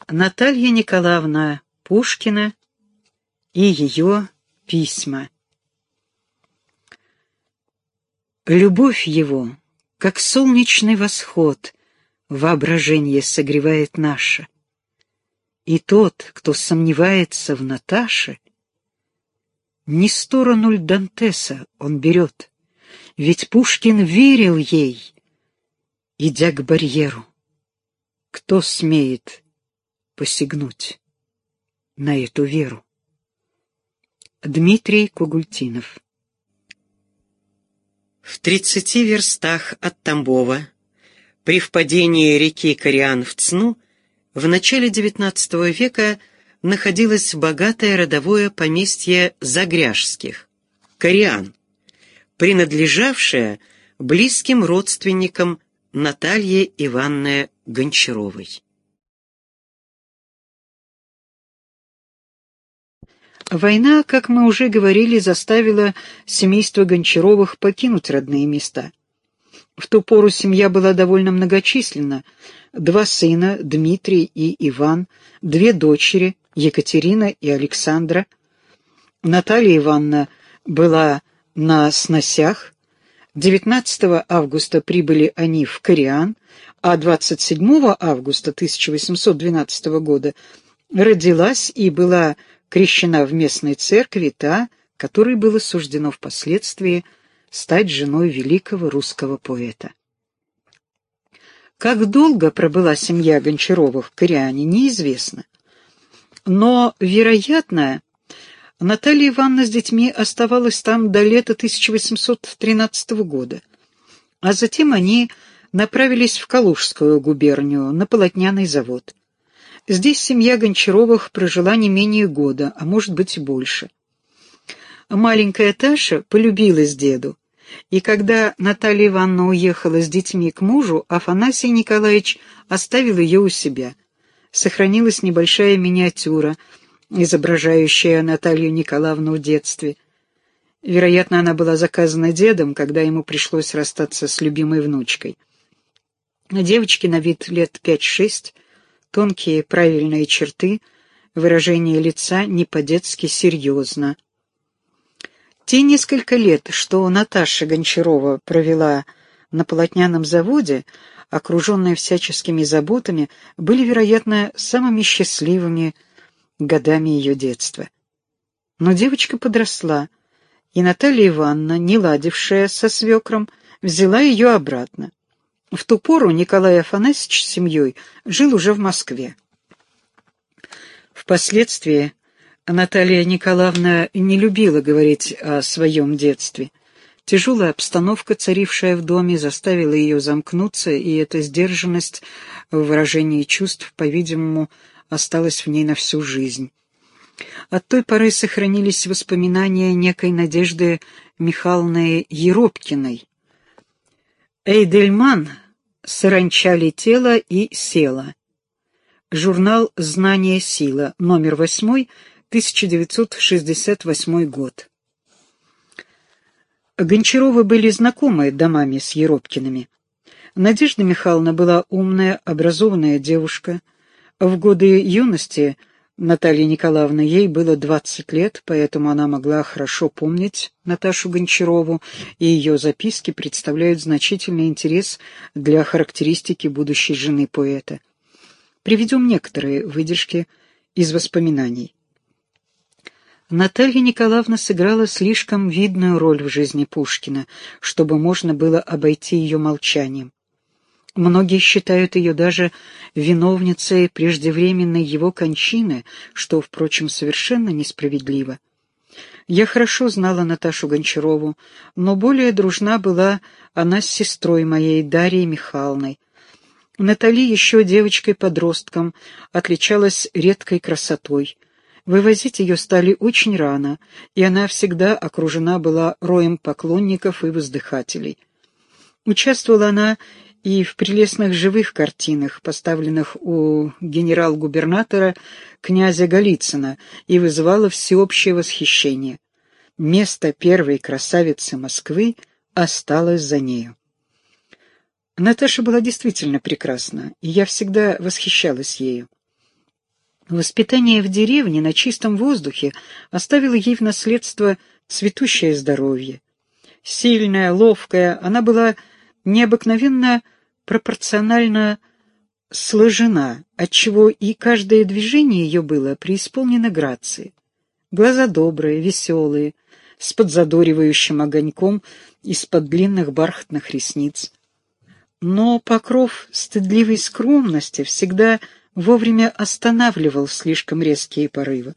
Наталья Николаевна Пушкина и ее письма. Любовь его, как солнечный восход, воображение согревает наше. И тот, кто сомневается в Наташе, не сторону ль Дантеса он берет, ведь Пушкин верил ей, идя к барьеру. Кто смеет посягнуть на эту веру? Дмитрий Кугультинов. В 30 верстах от Тамбова, при впадении реки Кориан в Цну, в начале XIX века находилось богатое родовое поместье Загряжских, Кориан, принадлежавшее близким родственникам Натальи Ивановны Гончаровой. Война, как мы уже говорили, заставила семейство Гончаровых покинуть родные места. В ту пору семья была довольно многочисленна. 2 сына, Дмитрий и Иван, 2 дочери, Екатерина и Александра. Наталья Ивановна была на сносях. 19 августа прибыли они в Кориан, а 27 августа 1812 года родилась и была крещена в местной церкви та, которой было суждено впоследствии стать женой великого русского поэта. Как долго пробыла семья Гончаровых в Кориане, неизвестно. Но, вероятно, Наталья Ивановна с детьми оставалась там до лета 1813 года, а затем они направились в Калужскую губернию на полотняный завод. Здесь семья Гончаровых прожила не менее года, а может быть и больше. Маленькая Таша полюбилась деду, и когда Наталья Ивановна уехала с детьми к мужу, Афанасий Николаевич оставил ее у себя. Сохранилась небольшая миниатюра, изображающая Наталью Николаевну в детстве. Вероятно, она была заказана дедом, когда ему пришлось расстаться с любимой внучкой. Девочке на вид лет 5-6, тонкие правильные черты, выражение лица не по-детски серьезно. Те несколько лет, что Наташа Гончарова провела на полотняном заводе, окруженная всяческими заботами, были, вероятно, самыми счастливыми годами ее детства. Но девочка подросла, и Наталья Ивановна, не ладившая со свекром, взяла ее обратно. В ту пору Николай Афанасьевич с семьей жил уже в Москве. Впоследствии Наталья Николаевна не любила говорить о своем детстве. Тяжелая обстановка, царившая в доме, заставила ее замкнуться, и эта сдержанность в выражении чувств, по-видимому, осталась в ней на всю жизнь. От той поры сохранились воспоминания некой Надежды Михайловны Еропкиной. Эйдельман «Саранча летела и села». Журнал «Знание, сила», номер 8, 1968 год. Гончаровы были знакомы домами с Еропкиными. Надежда Михайловна была умная, образованная девушка. В годы юности Натальи Николаевны ей было 20 лет, поэтому она могла хорошо помнить Наташу Гончарову, и ее записки представляют значительный интерес для характеристики будущей жены поэта. Приведем некоторые выдержки из воспоминаний. Наталья Николаевна сыграла слишком видную роль в жизни Пушкина, чтобы можно было обойти ее молчанием. Многие считают ее даже виновницей преждевременной его кончины, что, впрочем, совершенно несправедливо. Я хорошо знала Наташу Гончарову, но более дружна была она с сестрой моей, Дарьей Михайловной. Натали еще девочкой-подростком отличалась редкой красотой. Вывозить ее стали очень рано, и она всегда окружена была роем поклонников и воздыхателей. Участвовала она и в прелестных живых картинах, поставленных у генерал-губернатора князя Голицына, и вызывала всеобщее восхищение. Место первой красавицы Москвы осталось за нею. Наташа была действительно прекрасна, и я всегда восхищалась ею. Воспитание в деревне на чистом воздухе оставило ей в наследство цветущее здоровье. Сильная, ловкая, она была необыкновенно пропорционально сложена, отчего и каждое движение ее было преисполнено грацией. Глаза добрые, веселые, с подзадоривающим огоньком из-под длинных бархатных ресниц. Но покров стыдливой скромности всегда вовремя останавливал слишком резкие порывы.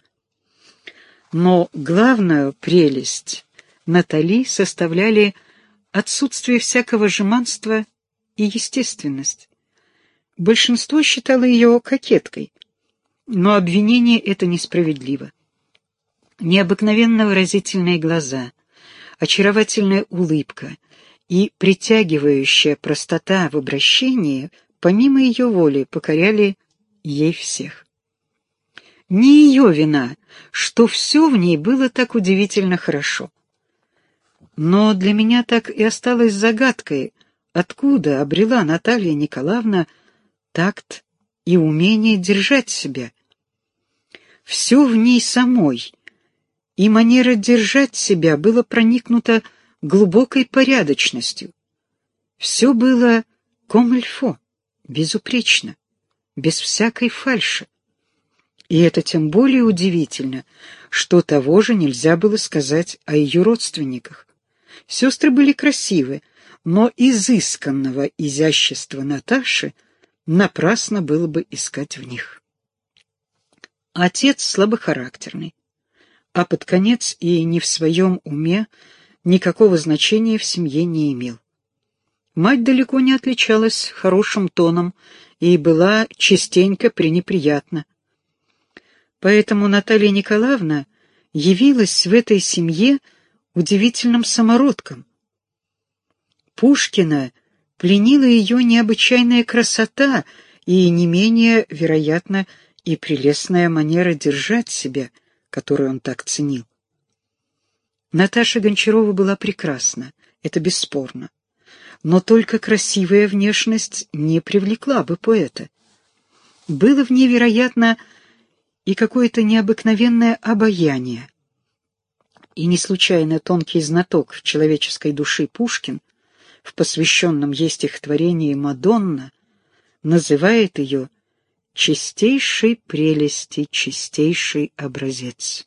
Но главную прелесть Натали составляли отсутствие всякого жеманства и естественность. Большинство считало ее кокеткой, но обвинение это несправедливо. Необыкновенно выразительные глаза, очаровательная улыбка и притягивающая простота в обращении, помимо ее воли, покоряли ей всех. Не ее вина, что все в ней было так удивительно хорошо. Но для меня так и осталось загадкой, откуда обрела Наталья Николаевна такт и умение держать себя. Все в ней самой, и манера держать себя было проникнуто глубокой порядочностью. Все было comme-il-faut, безупречно, без всякой фальши. И это тем более удивительно, что того же нельзя было сказать о ее родственниках. Сестры были красивы, но изысканного изящества Наташи напрасно было бы искать в них. Отец слабохарактерный, а под конец и не в своем уме никакого значения в семье не имел. Мать далеко не отличалась хорошим тоном и была частенько пренеприятна. Поэтому Наталья Николаевна явилась в этой семье удивительным самородком. Пушкина пленила ее необычайная красота и не менее, вероятно, и прелестная манера держать себя, которую он так ценил. Наташа Гончарова была прекрасна, это бесспорно, но только красивая внешность не привлекла бы поэта. Было в ней, вероятно, и какое-то необыкновенное обаяние. И не случайно тонкий знаток человеческой души Пушкин в посвященном ей стихотворении «Мадонна» называет ее чистейшей прелести, чистейший образец.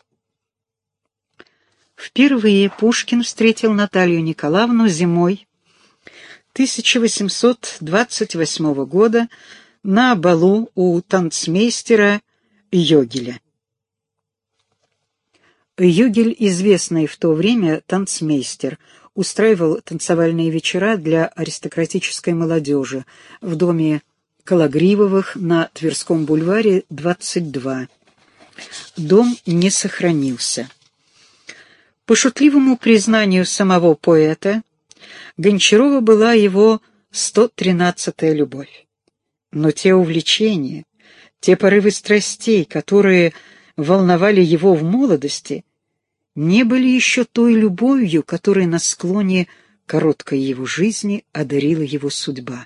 Впервые Пушкин встретил Наталью Николаевну зимой 1828 года на балу у танцмейстера Йогеля. Йогель, известный в то время танцмейстер, устраивал танцевальные вечера для аристократической молодежи в доме Кологривовых на Тверском бульваре, 22. Дом не сохранился. По шутливому признанию самого поэта, Гончарова была его 113-я любовь. Но те увлечения, те порывы страстей, которые волновали его в молодости, не были еще той любовью, которой на склоне короткой его жизни одарила его судьба.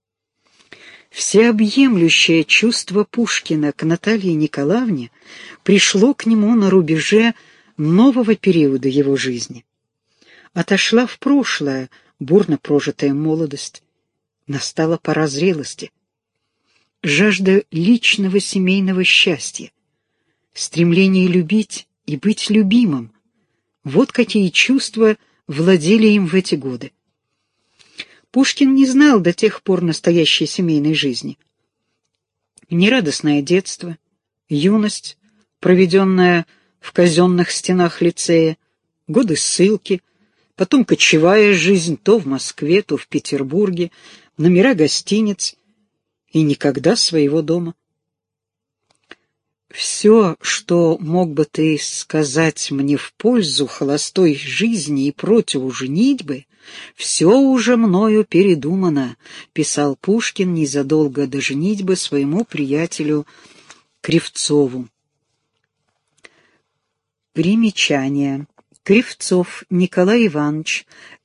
Всеобъемлющее чувство Пушкина к Наталье Николаевне пришло к нему на рубеже нового периода его жизни. Отошла в прошлое бурно прожитая молодость, настала пора зрелости. Жажда личного семейного счастья, стремление любить и быть любимым — вот какие чувства владели им в эти годы. Пушкин не знал до тех пор настоящей семейной жизни. Нерадостное детство, юность, проведенная в казенных стенах лицея, годы ссылки, потом кочевая жизнь то в Москве, то в Петербурге, номера гостиниц и никогда своего дома. Все, что мог бы ты сказать мне в пользу холостой жизни и против женитьбы, все уже мною передумано, писал Пушкин незадолго до женитьбы своему приятелю Кривцову. Примечание. Кривцов Николай Иванович,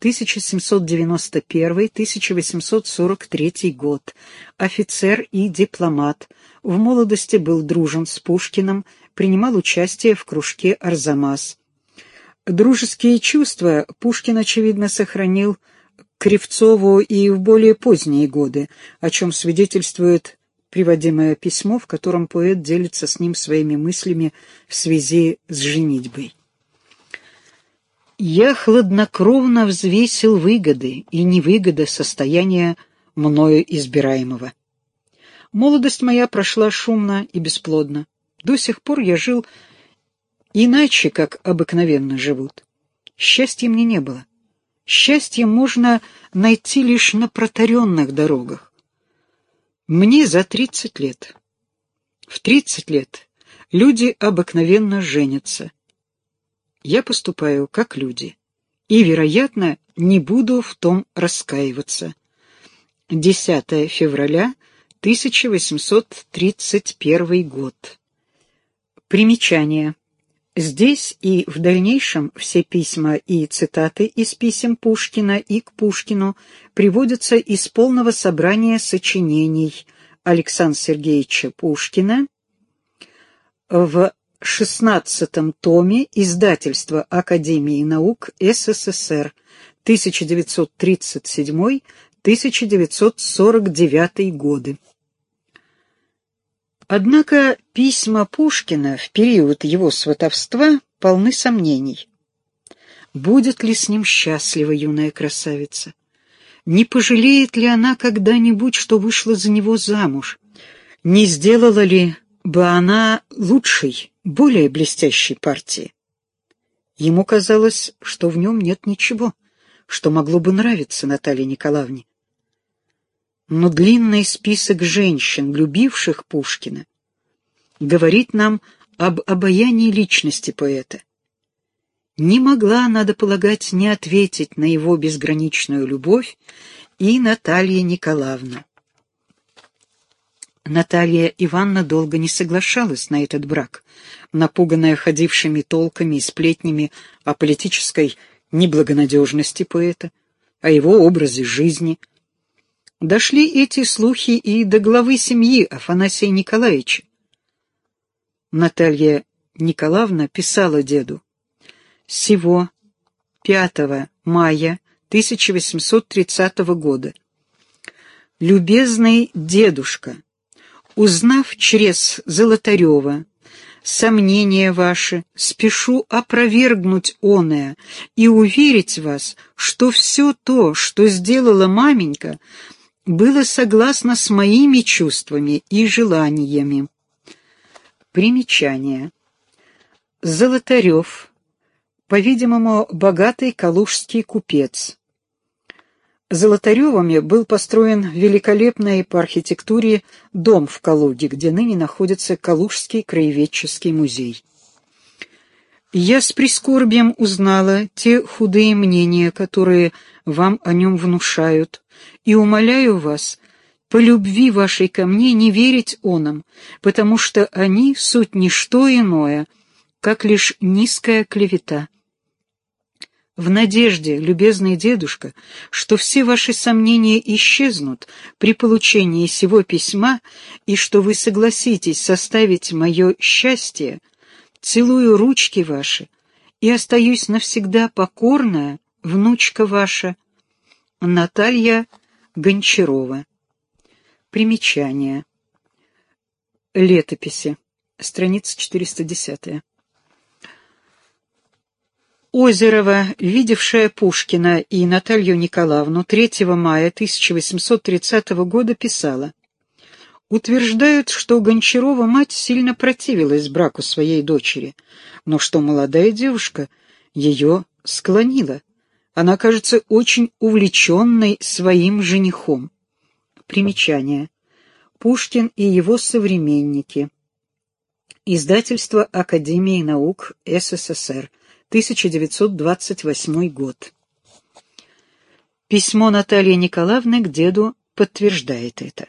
1791-1843 год, офицер и дипломат, в молодости был дружен с Пушкиным, принимал участие в кружке «Арзамас». Дружеские чувства Пушкин, очевидно, сохранил к Кривцову и в более поздние годы, о чем свидетельствует приводимое письмо, в котором поэт делится с ним своими мыслями в связи с женитьбой. «Я хладнокровно взвесил выгоды и невыгоды состояния мною избираемого. Молодость моя прошла шумно и бесплодно. До сих пор я жил иначе, как обыкновенно живут. Счастья мне не было. Счастье можно найти лишь на протаренных дорогах. Мне за 30 лет. В 30 лет люди обыкновенно женятся. Я поступаю как люди, и, вероятно, не буду в том раскаиваться». 10 февраля 1831 год. Примечание. Здесь и в дальнейшем все письма и цитаты из писем Пушкина и к Пушкину приводятся из полного собрания сочинений Александра Сергеевича Пушкина в 16-м томе издательства Академии наук СССР, 1937-1949 годы. Однако письма Пушкина в период его сватовства полны сомнений. Будет ли с ним счастлива юная красавица? Не пожалеет ли она когда-нибудь, что вышла за него замуж? Не сделала ли бы она лучшей, более блестящей партии? Ему казалось, что в нем нет ничего, что могло бы нравиться Наталье Николаевне. Но длинный список женщин, любивших Пушкина, говорит нам об обаянии личности поэта. Не могла, надо полагать, не ответить на его безграничную любовь и Наталья Николаевна. Наталья Ивановна долго не соглашалась на этот брак, напуганная ходившими толками и сплетнями о политической неблагонадежности поэта, о его образе жизни. Дошли эти слухи и до главы семьи Афанасия Николаевича. Наталья Николаевна писала деду: «Сего 5 мая 1830 года. Любезный дедушка, узнав чрез Золотарева сомнения ваши, спешу опровергнуть оное и уверить вас, что все то, что сделала маменька, было согласно с моими чувствами и желаниями». Примечание. Золотарев, по-видимому, богатый калужский купец. Золотаревыми был построен великолепный по архитектуре дом в Калуге, где ныне находится Калужский краеведческий музей. Я с прискорбием узнала те худые мнения, которые вам о нем внушают, и умоляю вас, по любви вашей ко мне, не верить онам, потому что они суть не что иное, как лишь низкая клевета. В надежде, любезный дедушка, что все ваши сомнения исчезнут при получении сего письма и что вы согласитесь составить мое счастье, целую ручки ваши и остаюсь навсегда покорная внучка ваша Наталья Гончарова. Примечание. Летописи. Страница 410. Озерова, видевшая Пушкина и Наталью Николаевну 3 мая 1830 года, писала: «Утверждают, что Гончарова мать сильно противилась браку своей дочери, но что молодая девушка ее склонила. Она кажется очень увлеченной своим женихом». Примечание. Пушкин и его современники. Издательство Академии наук СССР. 1928 год. Письмо Натальи Николаевны к деду подтверждает это.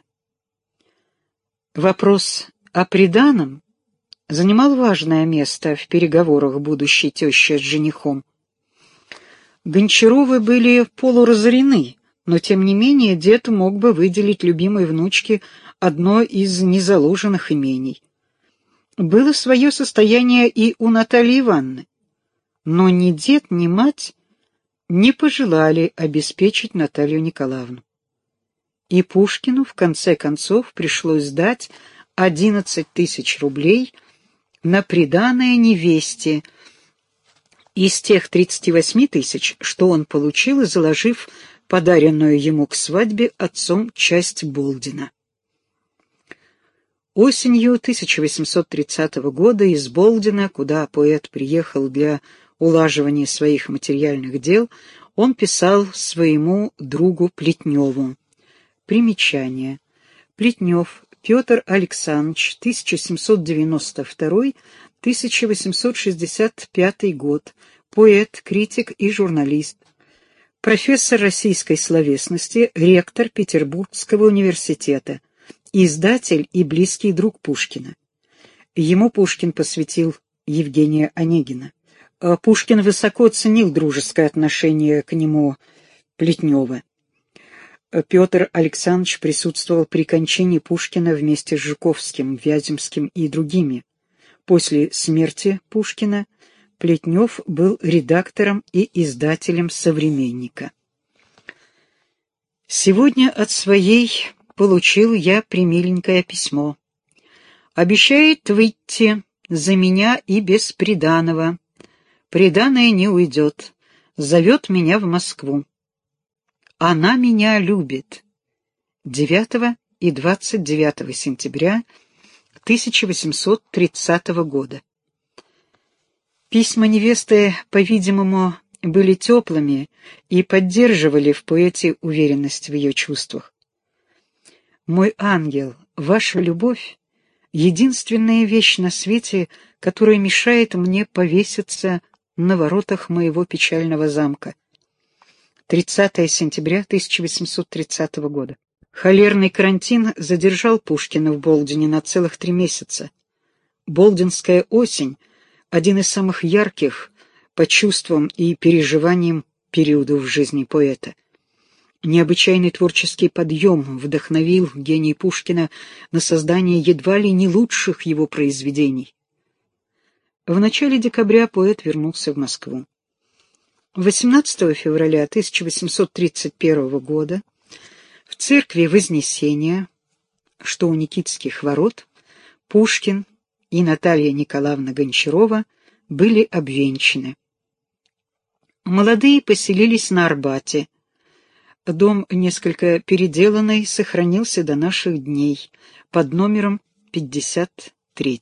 Вопрос о приданом занимал важное место в переговорах будущей тещи с женихом. Гончаровы были полуразорены, но тем не менее дед мог бы выделить любимой внучке одно из незаложенных имений. Было свое состояние и у Натальи Ивановны, но ни дед, ни мать не пожелали обеспечить Наталью Николаевну. И Пушкину в конце концов пришлось дать 11 тысяч рублей на приданое невесте из тех 38 тысяч, что он получил, заложив подаренную ему к свадьбе отцом часть Болдина. Осенью 1830 года из Болдина, куда поэт приехал для улаживания своих материальных дел, он писал своему другу Плетневу. Примечание. Плетнев Петр Александрович, 1792-1865 год, поэт, критик и журналист, профессор российской словесности, ректор Петербургского университета, издатель и близкий друг Пушкина. Ему Пушкин посвятил Евгения Онегина. Пушкин высоко ценил дружеское отношение к нему Плетнева. Петр Александрович присутствовал при кончине Пушкина вместе с Жуковским, Вяземским и другими. После смерти Пушкина Плетнев был редактором и издателем «Современника». Сегодня от своей получил я премиленькое письмо. Обещает выйти за меня и без приданого. Приданое не уйдет. Зовет меня в Москву. Она меня любит. 9 и 29 сентября 1830 года. Письма невесты, по-видимому, были теплыми и поддерживали в поэте уверенность в ее чувствах. «Мой ангел, ваша любовь — единственная вещь на свете, которая мешает мне повеситься на воротах моего печального замка». 30 сентября 1830 года. Холерный карантин задержал Пушкина в Болдине на целых 3 месяца. Болдинская осень — один из самых ярких по чувствам и переживаниям периодов в жизни поэта. Необычайный творческий подъем вдохновил гений Пушкина на создание едва ли не лучших его произведений. В начале декабря поэт вернулся в Москву. 18 февраля 1831 года в церкви Вознесения, что у Никитских ворот, Пушкин и Наталья Николаевна Гончарова были обвенчаны. Молодые поселились на Арбате. Дом, несколько переделанный, сохранился до наших дней под номером 53.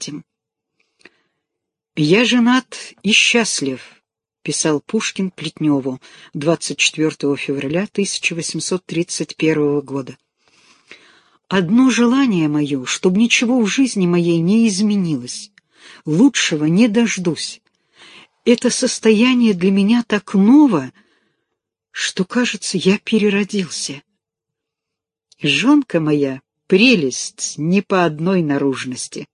«Я женат и счастлив», — писал Пушкин Плетневу 24 февраля 1831 года. «Одно желание мое, чтобы ничего в жизни моей не изменилось. Лучшего не дождусь. Это состояние для меня так ново, что, кажется, я переродился. Жонка моя — прелесть не по одной наружности».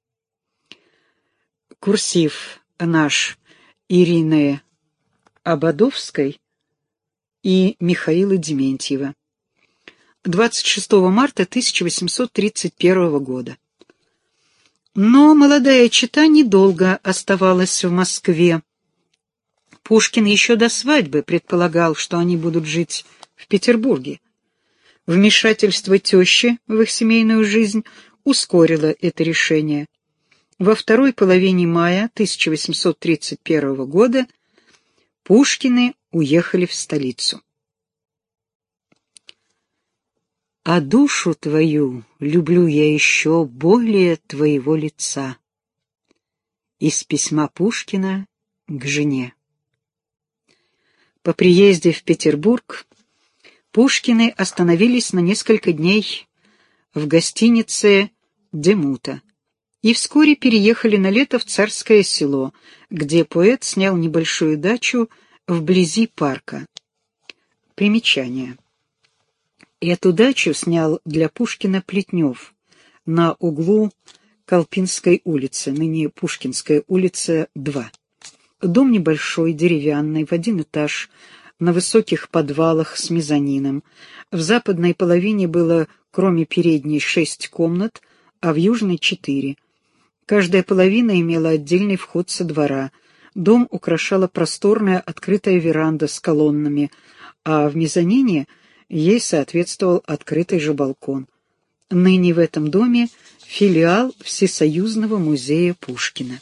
Курсив наш Ирины Ободовской и Михаила Дементьева. 26 марта 1831 года. Но молодая чета недолго оставалась в Москве. Пушкин еще до свадьбы предполагал, что они будут жить в Петербурге. Вмешательство тещи в их семейную жизнь ускорило это решение. Во второй половине мая 1831 года Пушкины уехали в столицу. «А душу твою люблю я еще более твоего лица». Из письма Пушкина к жене. По приезде в Петербург Пушкины остановились на несколько дней в гостинице «Демута» и вскоре переехали на лето в Царское Село, где поэт снял небольшую дачу вблизи парка. Примечание. Эту дачу снял для Пушкина Плетнев на углу Колпинской улицы, ныне Пушкинская улица, 2. Дом небольшой, деревянный, в один этаж, на высоких подвалах с мезонином. В западной половине было, кроме передней, 6 комнат, а в южной — 4. Каждая половина имела отдельный вход со двора. Дом украшала просторная открытая веранда с колоннами, а в мезонине ей соответствовал открытый же балкон. Ныне в этом доме филиал Всесоюзного музея Пушкина.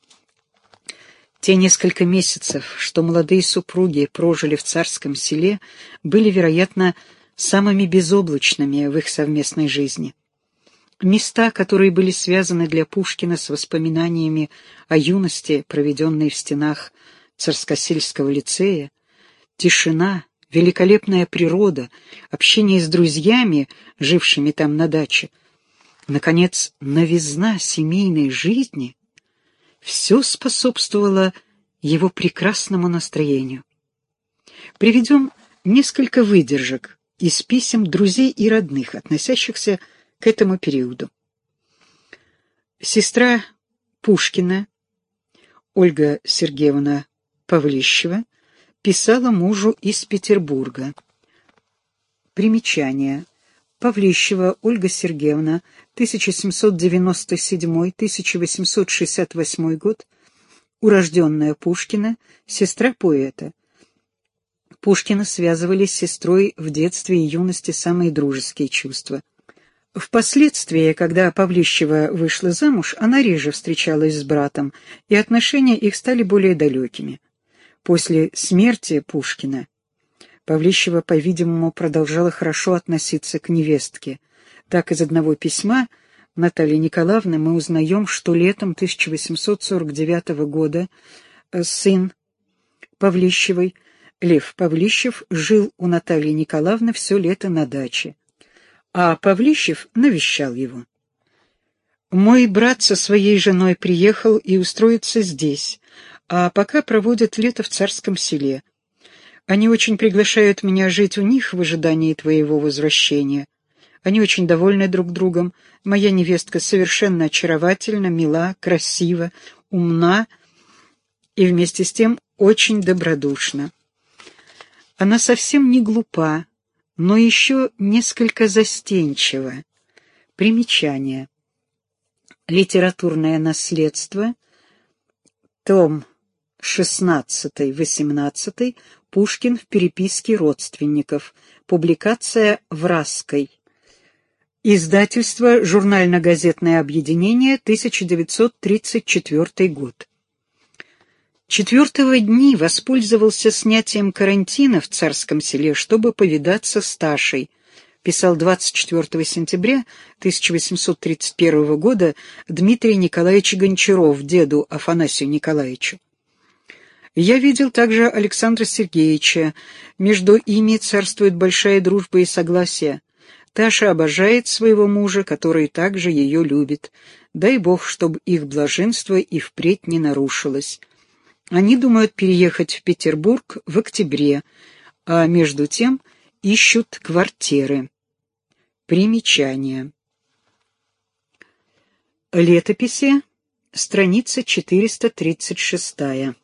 Те несколько месяцев, что молодые супруги прожили в Царском Селе, были, вероятно, самыми безоблачными в их совместной жизни. Места, которые были связаны для Пушкина с воспоминаниями о юности, проведенной в стенах Царскосельского лицея, тишина, великолепная природа, общение с друзьями, жившими там на даче, наконец, новизна семейной жизни — все способствовало его прекрасному настроению. Приведем несколько выдержек из писем друзей и родных, относящихся к этому периоду. Сестра Пушкина, Ольга Сергеевна Павлищева, писала мужу из Петербурга. Примечание. Павлищева Ольга Сергеевна, 1797-1868 год, урожденная Пушкина, сестра поэта. Пушкина связывали с сестрой в детстве и юности самые дружеские чувства. Впоследствии, когда Павлищева вышла замуж, она реже встречалась с братом, и отношения их стали более далекими. После смерти Пушкина Павлищева, по-видимому, продолжала хорошо относиться к невестке. Так, из одного письма Натальи Николаевны мы узнаем, что летом 1849 года сын Павлищевой, Лев Павлищев, жил у Натальи Николаевны все лето на даче, а Павлищев навещал его. «Мой брат со своей женой приехал и устроится здесь, а пока проводят лето в Царском Селе. Они очень приглашают меня жить у них в ожидании твоего возвращения. Они очень довольны друг другом. Моя невестка совершенно очаровательна, мила, красива, умна и вместе с тем очень добродушна. Она совсем не глупа, но еще несколько застенчива». Примечание. Литературное наследство, том 16-18, Пушкин в переписке родственников. Публикация Вразской. Издательство «Журнально-газетное объединение», 1934 год. 4 дни воспользовался снятием карантина в Царском Селе, чтобы повидаться с Ташей, писал 24 сентября 1831 года Дмитрий Николаевич Гончаров деду Афанасию Николаевичу. «Я видел также Александра Сергеевича. Между ими царствует большая дружба и согласие. Таша обожает своего мужа, который также ее любит. Дай Бог, чтобы их блаженство и впредь не нарушилось. Они думают переехать в Петербург в октябре, а между тем ищут квартиры». Примечание. Летописи, страница 436.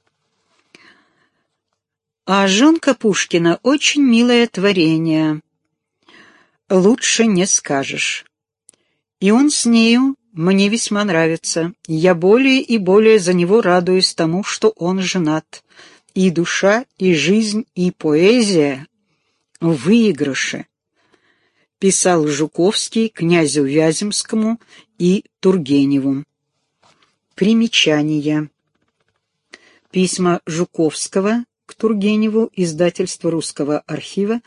А жонка Пушкина очень милое творение. Лучше не скажешь. И он с нею мне весьма нравится. Я более и более за него радуюсь тому, что он женат. И душа, и жизнь, и поэзия в выигрыше. Писал Жуковский князю Вяземскому и Тургеневу. Примечания. Письма Жуковского к Тургеневу, издательство Русского архива,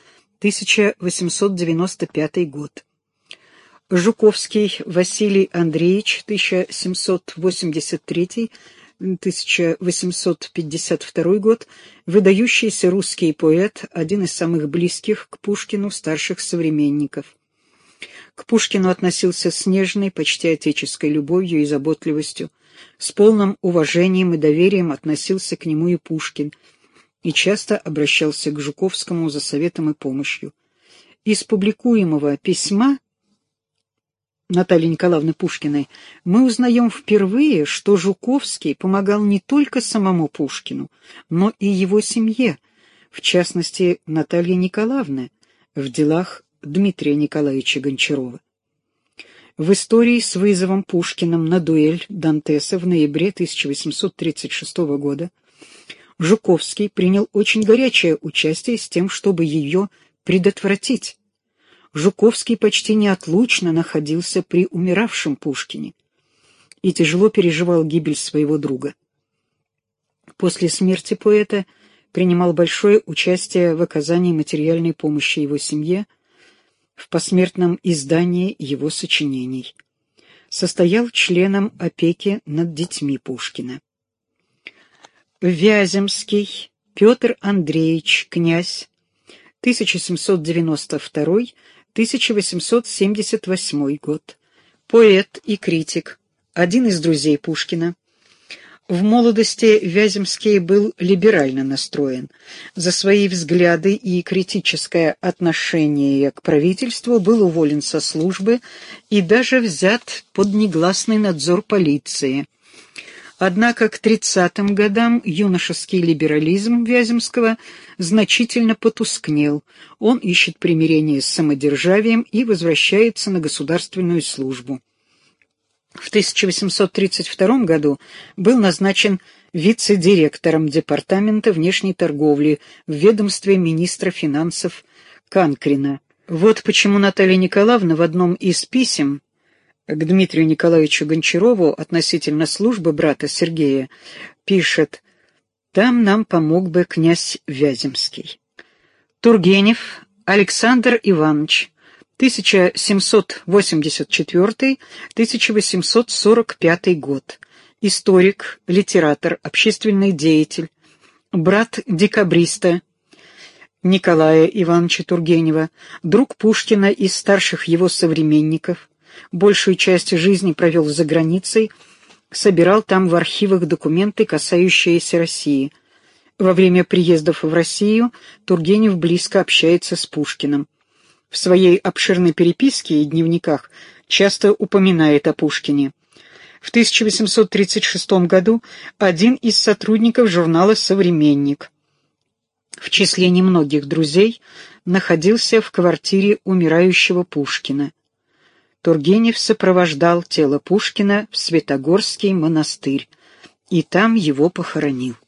1895 год. Жуковский Василий Андреевич, 1783-1852 год, выдающийся русский поэт, один из самых близких к Пушкину старших современников. К Пушкину относился с нежной, почти отеческой любовью и заботливостью. С полным уважением и доверием относился к нему и Пушкин, и часто обращался к Жуковскому за советом и помощью. Из публикуемого письма Натальи Николаевны Пушкиной мы узнаем впервые, что Жуковский помогал не только самому Пушкину, но и его семье, в частности Наталья Николаевна в делах Дмитрия Николаевича Гончарова. В истории с вызовом Пушкиным на дуэль Дантеса в ноябре 1836 года Жуковский принял очень горячее участие с тем, чтобы ее предотвратить. Жуковский почти неотлучно находился при умиравшем Пушкине и тяжело переживал гибель своего друга. После смерти поэта принимал большое участие в оказании материальной помощи его семье, в посмертном издании его сочинений. Состоял членом опеки над детьми Пушкина. Вяземский Петр Андреевич, князь, 1792-1878 год. Поэт и критик, один из друзей Пушкина. В молодости Вяземский был либерально настроен. За свои взгляды и критическое отношение к правительству был уволен со службы и даже взят под негласный надзор полиции. Однако к 30-м годам юношеский либерализм Вяземского значительно потускнел. Он ищет примирение с самодержавием и возвращается на государственную службу. В 1832 году был назначен вице-директором Департамента внешней торговли в ведомстве министра финансов Канкрина. Вот почему Наталья Николаевна в одном из писем к Дмитрию Николаевичу Гончарову относительно службы брата Сергея пишет: «Там нам помог бы князь Вяземский». Тургенев Александр Иванович, 1784-1845 год. Историк, литератор, общественный деятель, брат декабриста Николая Ивановича Тургенева, друг Пушкина из старших его современников, большую часть жизни провел за границей, собирал там в архивах документы, касающиеся России. Во время приездов в Россию Тургенев близко общается с Пушкиным. В своей обширной переписке и дневниках часто упоминает о Пушкине. В 1836 году один из сотрудников журнала «Современник» в числе немногих друзей находился в квартире умирающего Пушкина. Тургенев сопровождал тело Пушкина в Святогорский монастырь и там его похоронил.